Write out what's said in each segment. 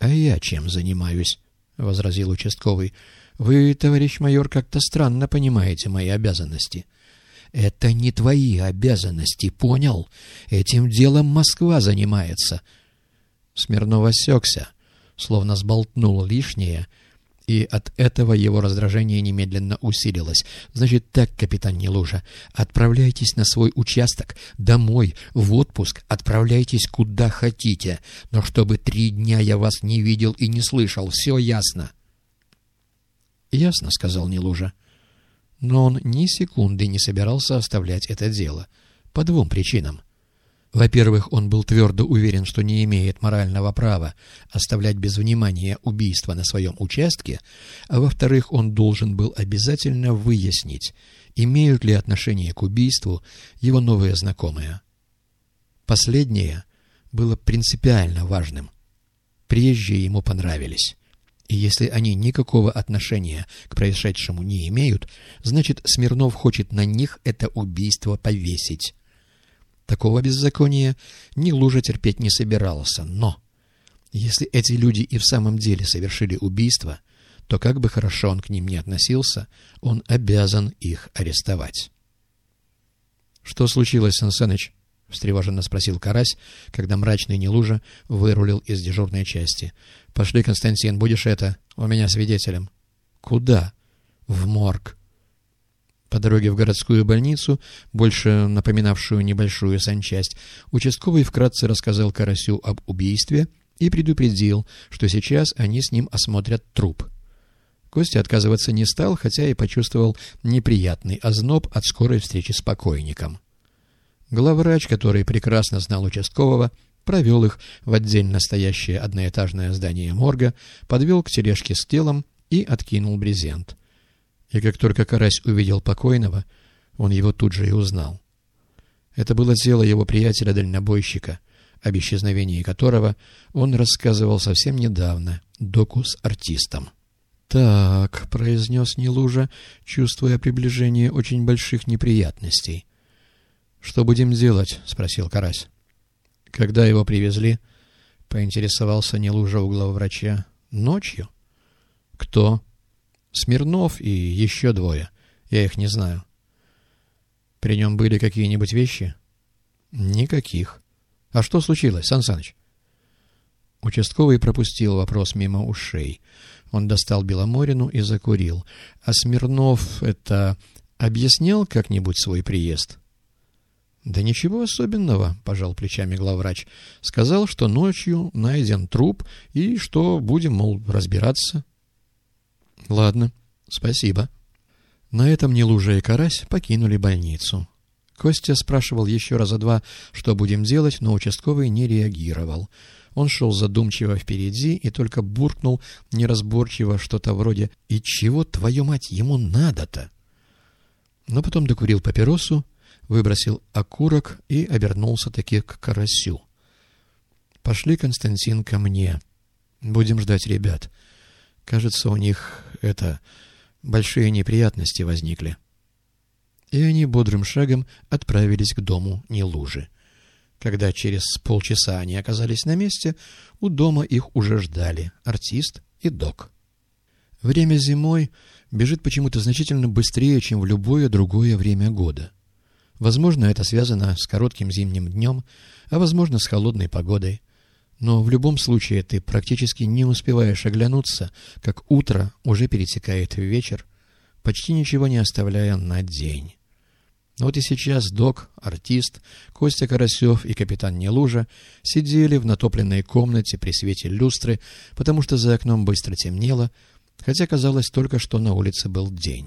«А я чем занимаюсь?» — возразил участковый. «Вы, товарищ майор, как-то странно понимаете мои обязанности». «Это не твои обязанности, понял? Этим делом Москва занимается». Смирнов осекся, словно сболтнул лишнее, и от этого его раздражение немедленно усилилось. «Значит так, капитан Нелужа, отправляйтесь на свой участок, домой, в отпуск, отправляйтесь куда хотите, но чтобы 3 дня я вас не видел и не слышал, все ясно?» «Ясно», — сказал Нелужа. Но он ни секунды не собирался оставлять это дело. По 2 причинам. Во-первых, он был твердо уверен, что не имеет морального права оставлять без внимания убийство на своем участке, а во-вторых, он должен был обязательно выяснить, имеют ли отношение к убийству его новые знакомые. Последнее было принципиально важным. Приезжие ему понравились. И если они никакого отношения к происшедшему не имеют, значит, Смирнов хочет на них это убийство повесить. Такого беззакония Нелужа терпеть не собирался, но если эти люди и в самом деле совершили убийство, то как бы хорошо он к ним ни относился, он обязан их арестовать. «Что случилось, Сан Саныч?» — встревоженно спросил Карась, когда мрачный Нелужа вырулил из дежурной части. «Пошли, Константин, будешь у меня свидетелем». «Куда?» «В морг». По дороге в городскую больницу, больше напоминавшую небольшую санчасть, участковый вкратце рассказал Карасю об убийстве и предупредил, что сейчас они с ним осмотрят труп. Костя отказываться не стал, хотя и почувствовал неприятный озноб от скорой встречи с покойником. Главврач, который прекрасно знал участкового, провел их в отдельно стоящее одноэтажное здание морга, подвел к тележке с телом и откинул брезент. И как только Карась увидел покойного, он его тут же и узнал. Это было тело его приятеля-дальнобойщика, об исчезновении которого он рассказывал совсем недавно доку с артистом. «Так», — произнес Нелужа, чувствуя приближение очень больших неприятностей. «Что будем делать?» — спросил Карась. «Когда его привезли?» — поинтересовался Нелужа у главврача. «Ночью». «Кто?» «Смирнов и еще 2. Я их не знаю». «При нем были какие-нибудь вещи?» «Никаких». «А что случилось, Сан Саныч?» Участковый пропустил вопрос мимо ушей. Он достал Беломорину и закурил. «А Смирнов объяснял как-нибудь свой приезд?» «Да ничего особенного», — пожал плечами главврач. «Сказал, что ночью найден труп и что будем, мол, разбираться». «Ладно, спасибо». На этом Нелужа и Карась покинули больницу. Костя спрашивал еще раза 2, что будем делать, но участковый не реагировал. Он шел задумчиво впереди и только буркнул неразборчиво что-то вроде «И чего, твою мать, ему надо-то?» Но потом докурил папиросу, выбросил окурок и обернулся таки к Карасю. «Пошли, Константин, ко мне. Будем ждать ребят. Кажется, у них, большие неприятности возникли». И они бодрым шагом отправились к дому Нелужи. Когда через полчаса они оказались на месте, у дома их уже ждали артист и док. Время зимой бежит почему-то значительно быстрее, чем в любое другое время года. Возможно, это связано с коротким зимним днем, а возможно, с холодной погодой. Но в любом случае ты практически не успеваешь оглянуться, как утро уже перетекает в вечер, почти ничего не оставляя на день. Вот и сейчас док, артист, Костя Карасев и капитан Нелужа сидели в натопленной комнате при свете люстры, потому что за окном быстро темнело, хотя казалось только, что на улице был день.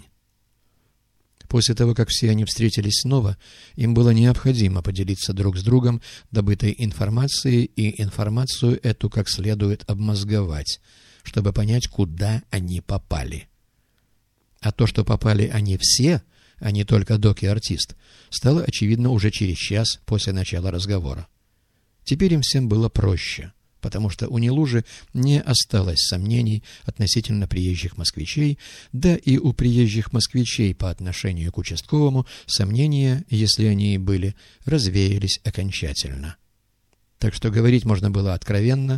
После того, как все они встретились снова, им было необходимо поделиться друг с другом добытой информацией и информацию эту как следует обмозговать, чтобы понять, куда они попали. А то, что попали они все, а не только док и артист, стало очевидно уже через час после начала разговора. Теперь им всем было проще, потому что у Нелужи не осталось сомнений относительно приезжих москвичей, да и у приезжих москвичей по отношению к участковому сомнения, если они и были, развеялись окончательно. Так что говорить можно было откровенно,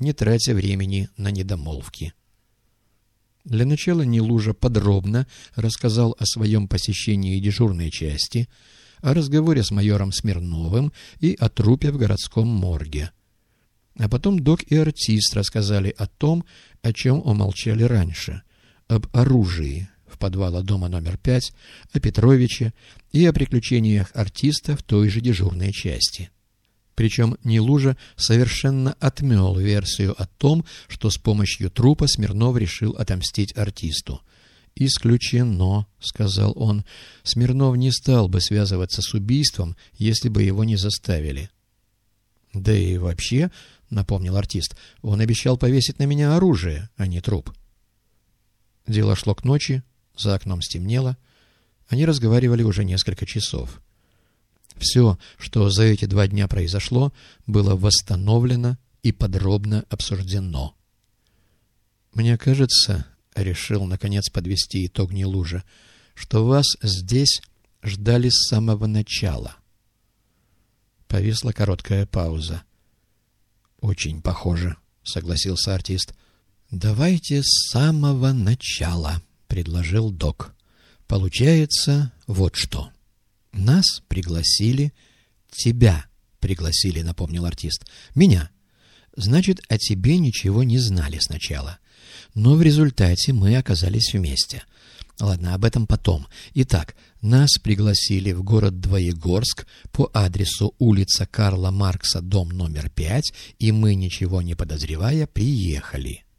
не тратя времени на недомолвки. Для начала Нелужа подробно рассказал о своем посещении дежурной части, о разговоре с майором Смирновым и о трупе в городском морге. А потом док и артист рассказали о том, о чем умолчали раньше, об оружии в подвале дома номер 5, о Петровиче и о приключениях артиста в той же дежурной части. Причем Нелужа совершенно отмел версию о том, что с помощью трупа Смирнов решил отомстить артисту. «Исключено», — сказал он, — «Смирнов не стал бы связываться с убийством, если бы его не заставили». «Да и вообще», — напомнил артист, — «он обещал повесить на меня оружие, а не труп». Дело шло к ночи, за окном стемнело. Они разговаривали уже несколько часов. Все, что за эти 2 дня произошло, было восстановлено и подробно обсуждено. «Мне кажется, — решил, наконец, подвести итог Нелужа, — что вас здесь ждали с самого начала». Повисла короткая пауза. «Очень похоже», — согласился артист. «Давайте с самого начала», — предложил док. «Получается вот что. Нас пригласили, тебя пригласили», — напомнил артист. «Меня. Значит, о тебе ничего не знали сначала. Но в результате мы оказались вместе. Ладно, об этом потом. Итак, нас пригласили в город Двоегорск по адресу улица Карла Маркса, дом номер 5, и мы, ничего не подозревая, приехали.